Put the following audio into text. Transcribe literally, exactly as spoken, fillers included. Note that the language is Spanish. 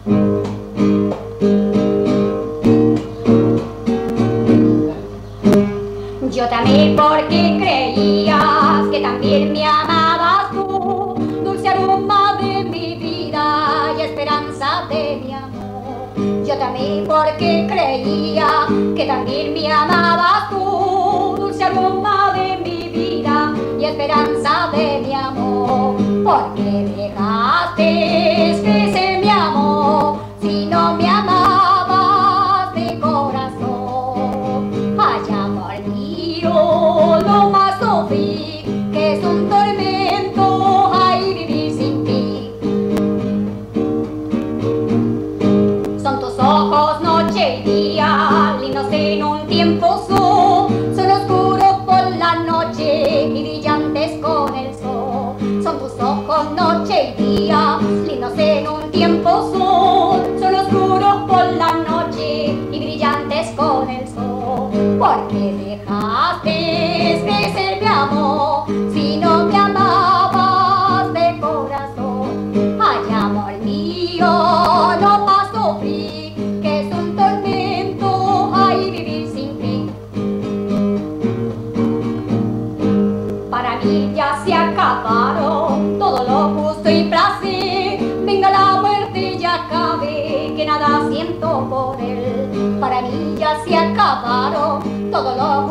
Yo te amé porque creías que también me amabas tú, dulce aroma de mi vida y esperanza de mi amor. Yo te amé porque creía que también me amabas tú, dulce aroma de mi vida y esperanza de mi amor. Porque dejaste crecer mi amor si no me amabas de corazón. Ay, amor mío, lo más sufrí, que es un tormento, ay, vivir sin ti. Son tus ojos noche y día, lindos en un tiempo son, son oscuros por la noche y brillantes con el sol. Son tus ojos noche y día, lindos en un tiempo son, son oscuros por la noche y brillantes con el sol. Porque dejaste crecer mi amor si no me amabas de corazón. Ay, amor mío, no más sufrí, que es un tormento, ay, vivir sin ti. Para mí ya se acabaron todo lo justo y placer, venga la muerte y acabe, que nada siento por él. Para mí ya se acabaron todo lo